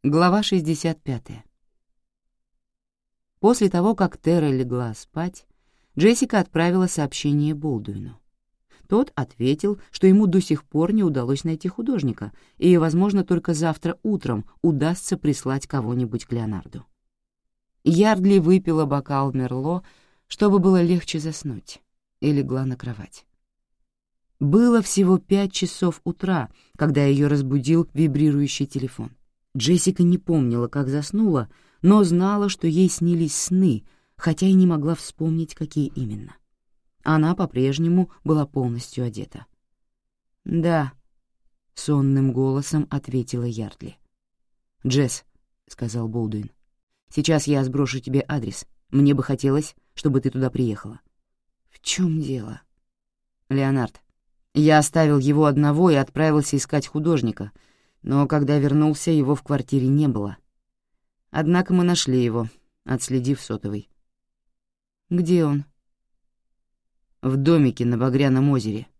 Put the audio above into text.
Глава 65. После того, как Тера легла спать, Джессика отправила сообщение Болдуину. Тот ответил, что ему до сих пор не удалось найти художника, и, возможно, только завтра утром удастся прислать кого-нибудь к Леонарду. Ярдли выпила бокал Мерло, чтобы было легче заснуть, и легла на кровать. Было всего 5 часов утра, когда ее разбудил вибрирующий телефон. Джессика не помнила, как заснула, но знала, что ей снились сны, хотя и не могла вспомнить, какие именно. Она по-прежнему была полностью одета. «Да», — сонным голосом ответила Ярдли. «Джесс», — сказал Болдуин, — «сейчас я сброшу тебе адрес. Мне бы хотелось, чтобы ты туда приехала». «В чем дело?» «Леонард. Я оставил его одного и отправился искать художника, но когда вернулся, его в квартире не было. Однако мы нашли его, отследив сотовый». «Где он?» «В домике на Багряном озере.